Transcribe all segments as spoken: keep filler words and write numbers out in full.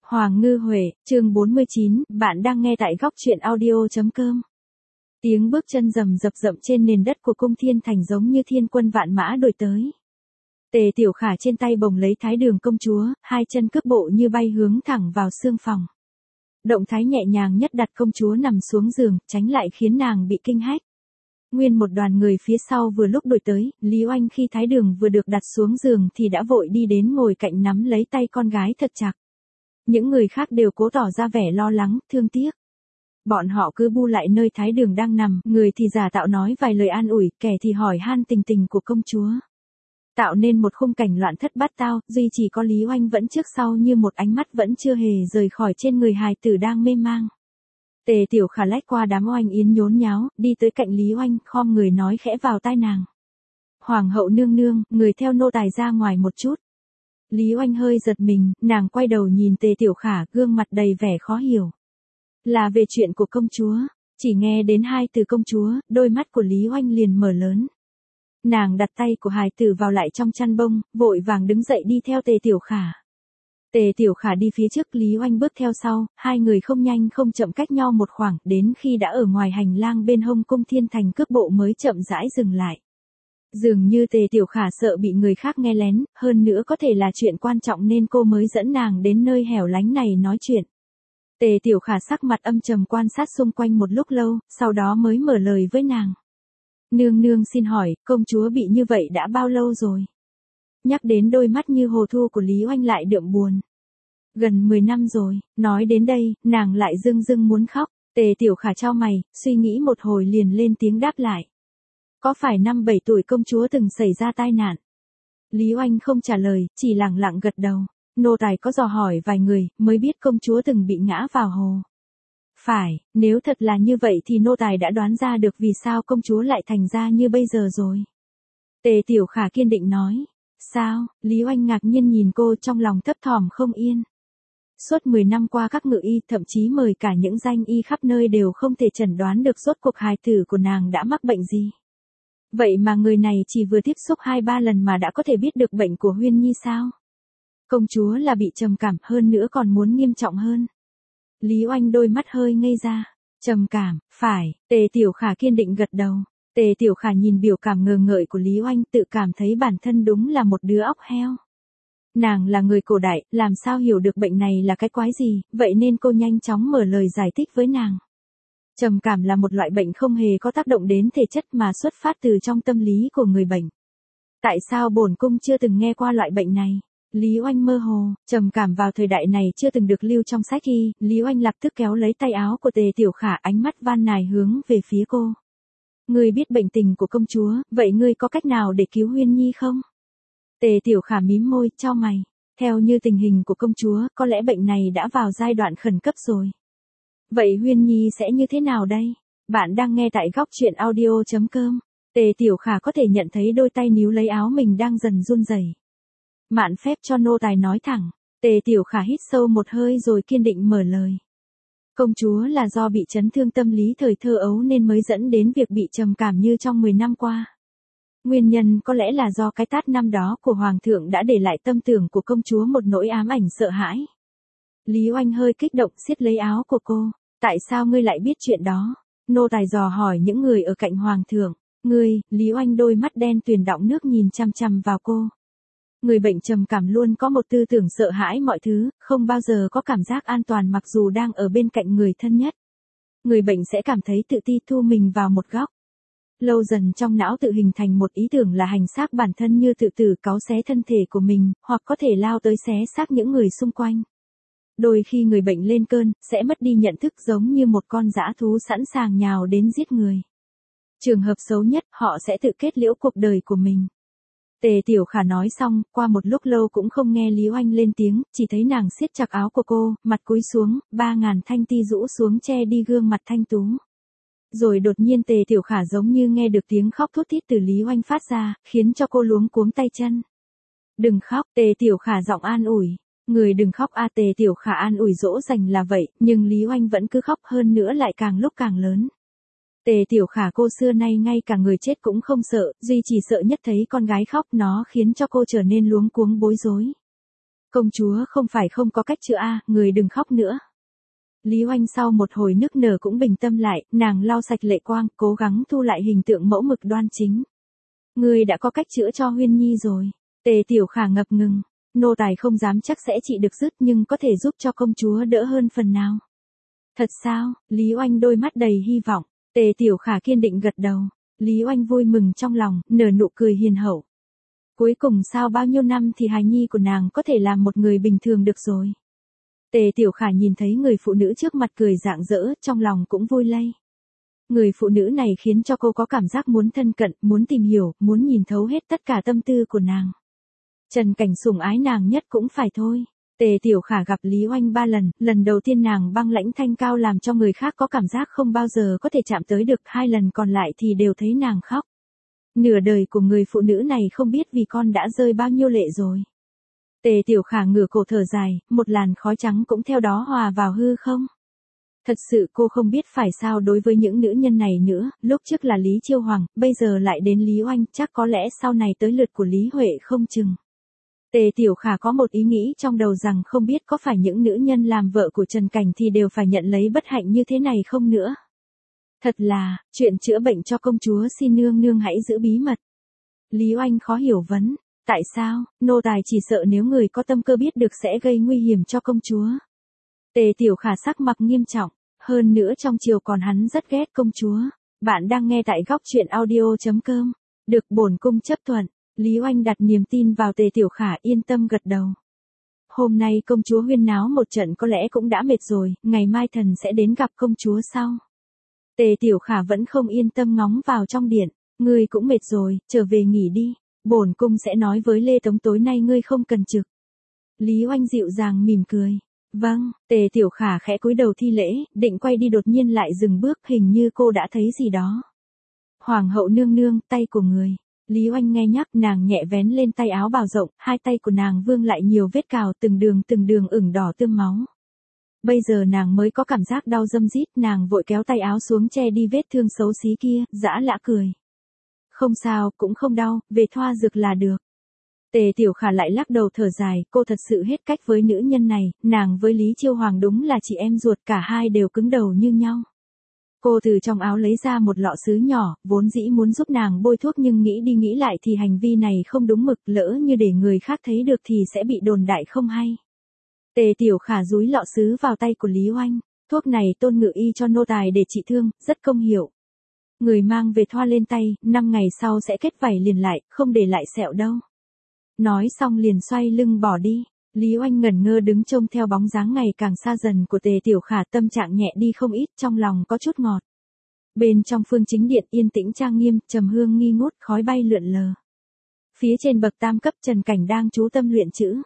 Hoàng Ngư Huệ, chương bốn mươi chín, bạn đang nghe tại góc truyện audio chấm com. Tiếng bước chân rầm rập rậm trên nền đất của cung thiên thành giống như thiên quân vạn mã đuổi tới. Tề Tiểu Khả trên tay bồng lấy Thái Đường công chúa, hai chân cước bộ như bay hướng thẳng vào xương phòng. Động thái nhẹ nhàng nhất đặt công chúa nằm xuống giường, tránh lại khiến nàng bị kinh hách. Nguyên một đoàn người phía sau vừa lúc đuổi tới, Lý Oanh khi Thái Đường vừa được đặt xuống giường thì đã vội đi đến ngồi cạnh nắm lấy tay con gái thật chặt. Những người khác đều cố tỏ ra vẻ lo lắng, thương tiếc. Bọn họ cứ bu lại nơi Thái Đường đang nằm, người thì giả tạo nói vài lời an ủi, kẻ thì hỏi han tình tình của công chúa. Tạo nên một khung cảnh loạn thất bát tao, duy chỉ có Lý Oanh vẫn trước sau như một ánh mắt vẫn chưa hề rời khỏi trên người hài tử đang mê mang. Tề Tiểu Khả lách qua đám oanh yến nhốn nháo, đi tới cạnh Lý Oanh, khom người nói khẽ vào tai nàng. Hoàng hậu nương nương, người theo nô tài ra ngoài một chút. Lý Oanh hơi giật mình, nàng quay đầu nhìn Tề Tiểu Khả, gương mặt đầy vẻ khó hiểu. Là về chuyện của công chúa. Chỉ nghe đến hai từ công chúa, đôi mắt của Lý Oanh liền mở lớn. Nàng đặt tay của hài tử vào lại trong chăn bông, vội vàng đứng dậy đi theo Tề Tiểu Khả. Tề Tiểu Khả đi phía trước, Lý Oanh bước theo sau, hai người không nhanh không chậm cách nhau một khoảng, đến khi đã ở ngoài hành lang bên hông cung thiên thành cước bộ mới chậm rãi dừng lại. Dường như Tề Tiểu Khả sợ bị người khác nghe lén, hơn nữa có thể là chuyện quan trọng nên cô mới dẫn nàng đến nơi hẻo lánh này nói chuyện. Tề Tiểu Khả sắc mặt âm trầm quan sát xung quanh một lúc lâu, sau đó mới mở lời với nàng. Nương nương xin hỏi, công chúa bị như vậy đã bao lâu rồi? Nhắc đến đôi mắt như hồ thu của Lý Oanh lại đượm buồn. Gần mười năm rồi, nói đến đây, nàng lại rưng rưng muốn khóc. Tề Tiểu Khả chau mày, suy nghĩ một hồi liền lên tiếng đáp lại. Có phải năm bảy tuổi công chúa từng xảy ra tai nạn? Lý Oanh không trả lời, chỉ lặng lặng gật đầu. Nô tài có dò hỏi vài người, mới biết công chúa từng bị ngã vào hồ. Phải, nếu thật là như vậy thì nô tài đã đoán ra được vì sao công chúa lại thành ra như bây giờ rồi. Tề Tiểu Khả kiên định nói. Sao? Lý Oanh ngạc nhiên nhìn cô, trong lòng thấp thỏm không yên. Suốt mười năm qua các ngự y, thậm chí mời cả những danh y khắp nơi đều không thể chẩn đoán được rốt cuộc hài tử của nàng đã mắc bệnh gì. Vậy mà người này chỉ vừa tiếp xúc hai ba lần mà đã có thể biết được bệnh của Huyên Nhi sao? Công chúa là bị trầm cảm, hơn nữa còn muốn nghiêm trọng hơn. Lý Oanh đôi mắt hơi ngây ra. Trầm cảm, phải. Tề Tiểu Khả kiên định gật đầu. Tề Tiểu Khả nhìn biểu cảm ngờ ngợi của Lý Oanh, tự cảm thấy bản thân đúng là một đứa óc heo. Nàng là người cổ đại, làm sao hiểu được bệnh này là cái quái gì, vậy nên cô nhanh chóng mở lời giải thích với nàng. Trầm cảm là một loại bệnh không hề có tác động đến thể chất mà xuất phát từ trong tâm lý của người bệnh. Tại sao bổn cung chưa từng nghe qua loại bệnh này? Lý Oanh mơ hồ, trầm cảm vào thời đại này chưa từng được lưu trong sách y. Lý Oanh lập tức kéo lấy tay áo của Tề Tiểu Khả, ánh mắt van nài hướng về phía cô. Ngươi biết bệnh tình của công chúa, vậy ngươi có cách nào để cứu Huyên Nhi không? Tề Tiểu Khả mím môi, chau mày. Theo như tình hình của công chúa, có lẽ bệnh này đã vào giai đoạn khẩn cấp rồi. Vậy Huyên Nhi sẽ như thế nào đây? Bạn đang nghe tại góc truyện audio chấm com. Tề Tiểu Khả có thể nhận thấy đôi tay níu lấy áo mình đang dần run rẩy. Mạn phép cho nô tài nói thẳng. Tề Tiểu Khả hít sâu một hơi rồi kiên định mở lời. Công chúa là do bị chấn thương tâm lý thời thơ ấu nên mới dẫn đến việc bị trầm cảm như trong mười năm qua. Nguyên nhân có lẽ là do cái tát năm đó của Hoàng thượng đã để lại tâm tưởng của công chúa một nỗi ám ảnh sợ hãi. Lý Oanh hơi kích động siết lấy áo của cô. Tại sao ngươi lại biết chuyện đó? Nô tài dò hỏi những người ở cạnh Hoàng thượng. Ngươi, Lý Oanh đôi mắt đen tuyền đọng nước nhìn chăm chăm vào cô. Người bệnh trầm cảm luôn có một tư tưởng sợ hãi mọi thứ, không bao giờ có cảm giác an toàn mặc dù đang ở bên cạnh người thân nhất. Người bệnh sẽ cảm thấy tự ti, thu mình vào một góc. Lâu dần trong não tự hình thành một ý tưởng là hành xác bản thân, như tự tử cáu xé thân thể của mình, hoặc có thể lao tới xé xác những người xung quanh. Đôi khi người bệnh lên cơn, sẽ mất đi nhận thức giống như một con dã thú sẵn sàng nhào đến giết người. Trường hợp xấu nhất, họ sẽ tự kết liễu cuộc đời của mình. Tề Tiểu Khả nói xong, qua một lúc lâu cũng không nghe Lý Oanh lên tiếng, chỉ thấy nàng siết chặt áo của cô, mặt cúi xuống, ba ngàn thanh ti rũ xuống che đi gương mặt thanh tú. Rồi đột nhiên Tề Tiểu Khả giống như nghe được tiếng khóc thút thít từ Lý Oanh phát ra, khiến cho cô luống cuống tay chân. Đừng khóc, Tề Tiểu Khả giọng an ủi. Người đừng khóc a. Tề Tiểu Khả an ủi dỗ dành là vậy, nhưng Lý Oanh vẫn cứ khóc, hơn nữa lại càng lúc càng lớn. Tề Tiểu Khả cô xưa nay ngay cả người chết cũng không sợ, duy chỉ sợ nhất thấy con gái khóc, nó khiến cho cô trở nên luống cuống bối rối. Công chúa không phải không có cách chữa a, người đừng khóc nữa. Lý Oanh sau một hồi nức nở cũng bình tâm lại, nàng lau sạch lệ quang, cố gắng thu lại hình tượng mẫu mực đoan chính. Người đã có cách chữa cho Huyên Nhi rồi. Tề Tiểu Khả ngập ngừng, nô tài không dám chắc sẽ trị được dứt nhưng có thể giúp cho công chúa đỡ hơn phần nào. Thật sao? Lý Oanh đôi mắt đầy hy vọng. Tề Tiểu Khả kiên định gật đầu. Lý Oanh vui mừng trong lòng, nở nụ cười hiền hậu. Cuối cùng sau bao nhiêu năm thì hài nhi của nàng có thể làm một người bình thường được rồi. Tề Tiểu Khả nhìn thấy người phụ nữ trước mặt cười rạng rỡ, trong lòng cũng vui lây. Người phụ nữ này khiến cho cô có cảm giác muốn thân cận, muốn tìm hiểu, muốn nhìn thấu hết tất cả tâm tư của nàng. Trần Cảnh sủng ái nàng nhất cũng phải thôi. Tề Tiểu Khả gặp Lý Oanh ba lần, lần đầu tiên nàng băng lãnh thanh cao làm cho người khác có cảm giác không bao giờ có thể chạm tới được, hai lần còn lại thì đều thấy nàng khóc. Nửa đời của người phụ nữ này không biết vì con đã rơi bao nhiêu lệ rồi. Tề Tiểu Khả ngửa cổ thở dài, một làn khói trắng cũng theo đó hòa vào hư không. Thật sự cô không biết phải sao đối với những nữ nhân này nữa, lúc trước là Lý Chiêu Hoàng, bây giờ lại đến Lý Oanh, chắc có lẽ sau này tới lượt của Lý Huệ không chừng. Tề Tiểu Khả có một ý nghĩ trong đầu rằng không biết có phải những nữ nhân làm vợ của Trần Cảnh thì đều phải nhận lấy bất hạnh như thế này không nữa. Thật là, chuyện chữa bệnh cho công chúa xin nương nương hãy giữ bí mật. Lý Oanh khó hiểu vấn, tại sao, nô tài chỉ sợ nếu người có tâm cơ biết được sẽ gây nguy hiểm cho công chúa. Tề Tiểu Khả sắc mặt nghiêm trọng, hơn nữa trong chiều còn hắn rất ghét công chúa. Bạn đang nghe tại góc truyện audio chấm com, được bổn cung chấp thuận. Lý Oanh đặt niềm tin vào Tề Tiểu Khả, yên tâm gật đầu. Hôm nay công chúa huyên náo một trận có lẽ cũng đã mệt rồi, ngày mai thần sẽ đến gặp công chúa sau. Tề Tiểu Khả vẫn không yên tâm ngóng vào trong điện, ngươi cũng mệt rồi, trở về nghỉ đi, bổn cung sẽ nói với Lê Tống tối nay ngươi không cần trực. Lý Oanh dịu dàng mỉm cười. Vâng, Tề Tiểu Khả khẽ cúi đầu thi lễ, định quay đi đột nhiên lại dừng bước, hình như cô đã thấy gì đó. Hoàng hậu nương nương, tay của người. Lý Oanh nghe nhắc, nàng nhẹ vén lên tay áo bào rộng, hai tay của nàng vương lại nhiều vết cào, từng đường từng đường ửng đỏ tươm máu. Bây giờ nàng mới có cảm giác đau râm rít, nàng vội kéo tay áo xuống che đi vết thương xấu xí kia, dã lã cười. Không sao, cũng không đau, về thoa dược là được. Tề Tiểu Khả lại lắc đầu thở dài, cô thật sự hết cách với nữ nhân này, nàng với Lý Chiêu Hoàng đúng là chị em ruột, cả hai đều cứng đầu như nhau. Cô từ trong áo lấy ra một lọ sứ nhỏ, vốn dĩ muốn giúp nàng bôi thuốc nhưng nghĩ đi nghĩ lại thì hành vi này không đúng mực, lỡ như để người khác thấy được thì sẽ bị đồn đại không hay. Tề Tiểu Khả dúi lọ sứ vào tay của Lý Oanh, thuốc này Tôn Ngự Y cho nô tài để trị thương, rất công hiệu. Người mang về thoa lên tay, năm ngày sau sẽ kết vảy liền lại, không để lại sẹo đâu. Nói xong liền xoay lưng bỏ đi. Lý Oanh ngẩn ngơ đứng trông theo bóng dáng ngày càng xa dần của Tề Tiểu Khả, tâm trạng nhẹ đi không ít, trong lòng có chút ngọt. Bên trong phương chính điện yên tĩnh trang nghiêm, trầm hương nghi ngút, khói bay lượn lờ. Phía trên bậc tam cấp Trần Cảnh đang chú tâm luyện chữ.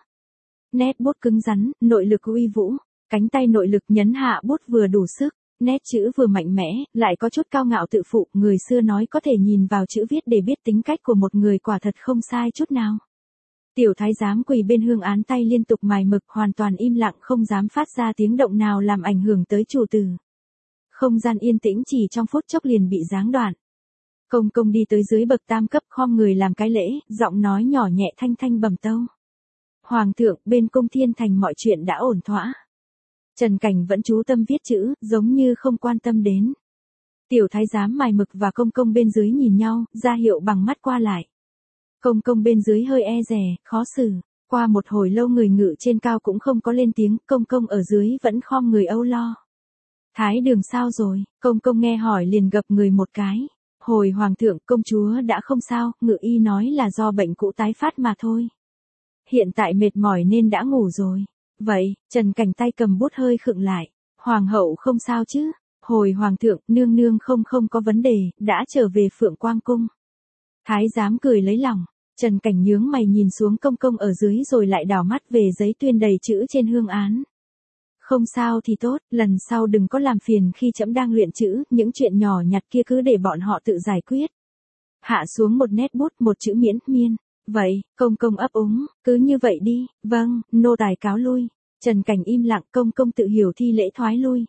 Nét bút cứng rắn, nội lực uy vũ, cánh tay nội lực nhấn hạ bút vừa đủ sức, nét chữ vừa mạnh mẽ, lại có chút cao ngạo tự phụ, người xưa nói có thể nhìn vào chữ viết để biết tính cách của một người, quả thật không sai chút nào. Tiểu thái giám quỳ bên hương án tay liên tục mài mực, hoàn toàn im lặng không dám phát ra tiếng động nào làm ảnh hưởng tới chủ tử. Không gian yên tĩnh chỉ trong phút chốc liền bị giáng đoạn. Công công đi tới dưới bậc tam cấp khom người làm cái lễ, giọng nói nhỏ nhẹ thanh thanh bẩm tâu. Hoàng thượng, bên cung thiên thành mọi chuyện đã ổn thỏa. Trần Cảnh vẫn chú tâm viết chữ, giống như không quan tâm đến. Tiểu thái giám mài mực và công công bên dưới nhìn nhau, ra hiệu bằng mắt qua lại. Công công bên dưới hơi e dè, khó xử. Qua một hồi lâu người ngự trên cao cũng không có lên tiếng, công công ở dưới vẫn khom người âu lo. Thái đường sao rồi, công công nghe hỏi liền gập người một cái. Hồi hoàng thượng, công chúa đã không sao, ngự y nói là do bệnh cũ tái phát mà thôi. Hiện tại mệt mỏi nên đã ngủ rồi. Vậy, Trần Cảnh tay cầm bút hơi khựng lại. Hoàng hậu không sao chứ? Hồi hoàng thượng, nương nương không không có vấn đề, đã trở về Phượng Quang cung. Thái giám cười lấy lòng. Trần Cảnh nhướng mày nhìn xuống công công ở dưới rồi lại đảo mắt về giấy tuyên đầy chữ trên hương án. Không sao thì tốt, lần sau đừng có làm phiền khi trẫm đang luyện chữ, những chuyện nhỏ nhặt kia cứ để bọn họ tự giải quyết. Hạ xuống một nét bút, một chữ miễn miên. Vậy, công công ấp úng, cứ như vậy đi, vâng, nô tài cáo lui. Trần Cảnh im lặng, công công tự hiểu thi lễ thoái lui.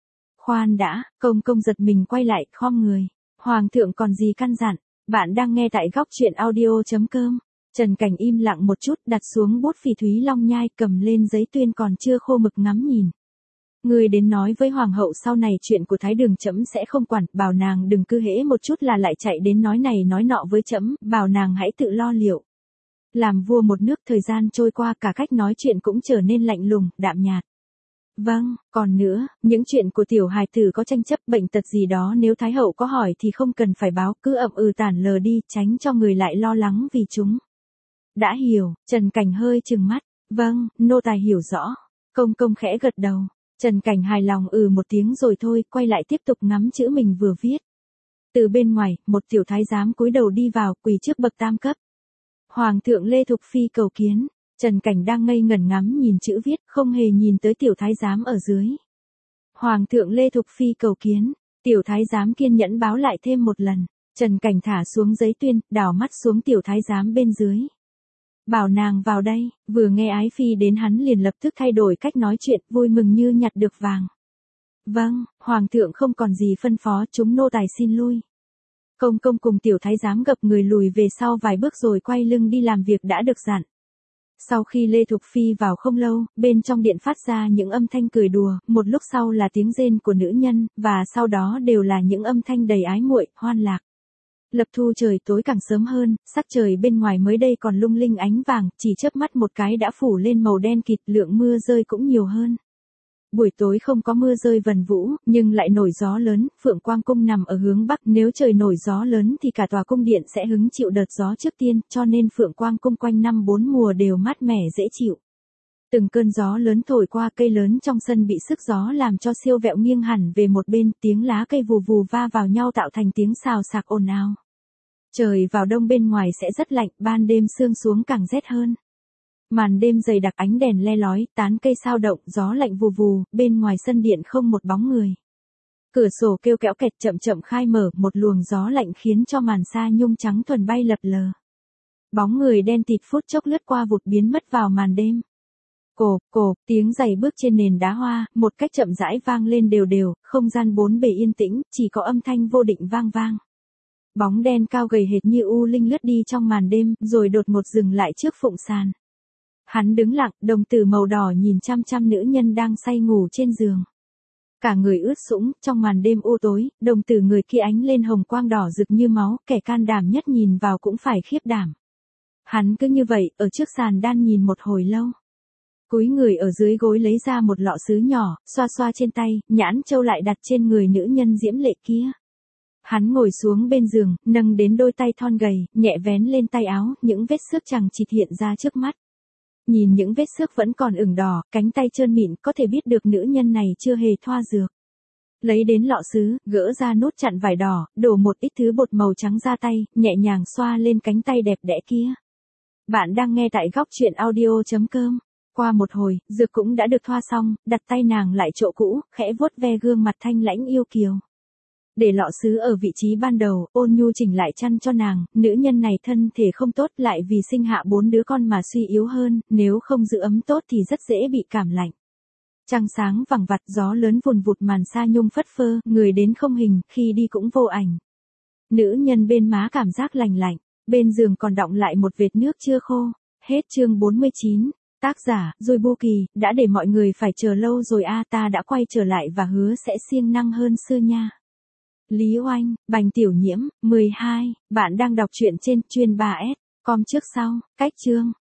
Khoan đã, công công giật mình quay lại, khom người. Hoàng thượng còn gì căn dặn, bạn đang nghe tại góc truyện audio chấm com. Trần Cảnh im lặng một chút, đặt xuống bút phỉ thúy long nhai, cầm lên giấy tuyên còn chưa khô mực ngắm nhìn. Ngươi đến nói với hoàng hậu sau này chuyện của Thái Đường trẫm sẽ không quản, bảo nàng đừng cứ hễ một chút là lại chạy đến nói này nói nọ với trẫm, bảo nàng hãy tự lo liệu. Làm vua một nước thời gian trôi qua cả cách nói chuyện cũng trở nên lạnh lùng, đạm nhạt. Vâng, còn nữa, những chuyện của tiểu hài tử có tranh chấp bệnh tật gì đó nếu Thái hậu có hỏi thì không cần phải báo, cứ ậm ừ tản lờ đi, tránh cho người lại lo lắng vì chúng. Đã hiểu, Trần Cảnh hơi trừng mắt. Vâng, nô tài hiểu rõ. Công công khẽ gật đầu. Trần Cảnh hài lòng ừ một tiếng rồi thôi, quay lại tiếp tục ngắm chữ mình vừa viết. Từ bên ngoài, một tiểu thái giám cúi đầu đi vào, quỳ trước bậc tam cấp. Hoàng thượng Lê Thục Phi cầu kiến. Trần Cảnh đang ngây ngẩn ngắm nhìn chữ viết, không hề nhìn tới tiểu thái giám ở dưới. Hoàng thượng Lê Thục Phi cầu kiến. Tiểu thái giám kiên nhẫn báo lại thêm một lần. Trần Cảnh thả xuống giấy tuyên, đảo mắt xuống tiểu thái giám bên dưới. Bảo nàng vào đây, vừa nghe ái phi đến hắn liền lập tức thay đổi cách nói chuyện, vui mừng như nhặt được vàng. Vâng, hoàng thượng không còn gì phân phó, chúng nô tài xin lui. Công công cùng tiểu thái giám gập người lùi về sau vài bước rồi quay lưng đi làm việc đã được dặn. Sau khi Lê Thục Phi vào không lâu, bên trong điện phát ra những âm thanh cười đùa, một lúc sau là tiếng rên của nữ nhân, và sau đó đều là những âm thanh đầy ái muội, hoan lạc. Lập thu trời tối càng sớm hơn, sắc trời bên ngoài mới đây còn lung linh ánh vàng, chỉ chớp mắt một cái đã phủ lên màu đen kịt, lượng mưa rơi cũng nhiều hơn. Buổi tối không có mưa rơi vần vũ, nhưng lại nổi gió lớn, Phượng Quang Cung nằm ở hướng Bắc, nếu trời nổi gió lớn thì cả tòa cung điện sẽ hứng chịu đợt gió trước tiên, cho nên Phượng Quang Cung quanh năm bốn mùa đều mát mẻ dễ chịu. Từng cơn gió lớn thổi qua, cây lớn trong sân bị sức gió làm cho siêu vẹo nghiêng hẳn về một bên, tiếng lá cây vù vù va vào nhau tạo thành tiếng xào xạc ồn ào. Trời vào đông bên ngoài sẽ rất lạnh, ban đêm sương xuống càng rét hơn. Màn đêm dày đặc, ánh đèn le lói, tán cây sao động, gió lạnh vù vù, bên ngoài sân điện không một bóng người. Cửa sổ kêu kéo kẹt chậm chậm khai mở, một luồng gió lạnh khiến cho màn sa nhung trắng thuần bay lập lờ. Bóng người đen tịt phút chốc lướt qua vụt biến mất vào màn đêm. Cộp, cộp, tiếng giày bước trên nền đá hoa, một cách chậm rãi vang lên đều đều, không gian bốn bề yên tĩnh, chỉ có âm thanh vô định vang vang. Bóng đen cao gầy hệt như u linh lướt đi trong màn đêm, rồi đột ngột dừng lại trước phụng sàn. Hắn đứng lặng, đồng tử màu đỏ nhìn chăm chăm nữ nhân đang say ngủ trên giường. Cả người ướt sũng, trong màn đêm u tối, đồng tử người kia ánh lên hồng quang đỏ rực như máu, kẻ can đảm nhất nhìn vào cũng phải khiếp đảm. Hắn cứ như vậy, ở trước sàn đan nhìn một hồi lâu. Cúi người ở dưới gối lấy ra một lọ sứ nhỏ, xoa xoa trên tay, nhãn châu lại đặt trên người nữ nhân diễm lệ kia. Hắn ngồi xuống bên giường, nâng đến đôi tay thon gầy, nhẹ vén lên tay áo, những vết xước chằng chịt hiện ra trước mắt. Nhìn những vết xước vẫn còn ửng đỏ, cánh tay trơn mịn, có thể biết được nữ nhân này chưa hề thoa dược. Lấy đến lọ sứ, gỡ ra nút chặn vải đỏ, đổ một ít thứ bột màu trắng ra tay, nhẹ nhàng xoa lên cánh tay đẹp đẽ kia. Bạn đang nghe tại góc truyện audio chấm com. Qua một hồi, dược cũng đã được thoa xong, đặt tay nàng lại chỗ cũ, khẽ vuốt ve gương mặt thanh lãnh yêu kiều. Để lọ sứ ở vị trí ban đầu, ôn nhu chỉnh lại chăn cho nàng, nữ nhân này thân thể không tốt lại vì sinh hạ bốn đứa con mà suy yếu hơn, nếu không giữ ấm tốt thì rất dễ bị cảm lạnh. Trăng sáng vằng vặt, gió lớn vùn vụt, màn sa nhung phất phơ, người đến không hình, khi đi cũng vô ảnh. Nữ nhân bên má cảm giác lành lạnh, bên giường còn đọng lại một vệt nước chưa khô. Hết chương bốn mươi chín. Tác giả, Rồi Bu Kỳ, đã để mọi người phải chờ lâu rồi a, ta đã quay trở lại và hứa sẽ siêng năng hơn xưa nha. Lý Oanh, Bành Tiểu Nhiễm, mười hai, bạn đang đọc truyện trên chuyên ba S com trước sau, cách chương.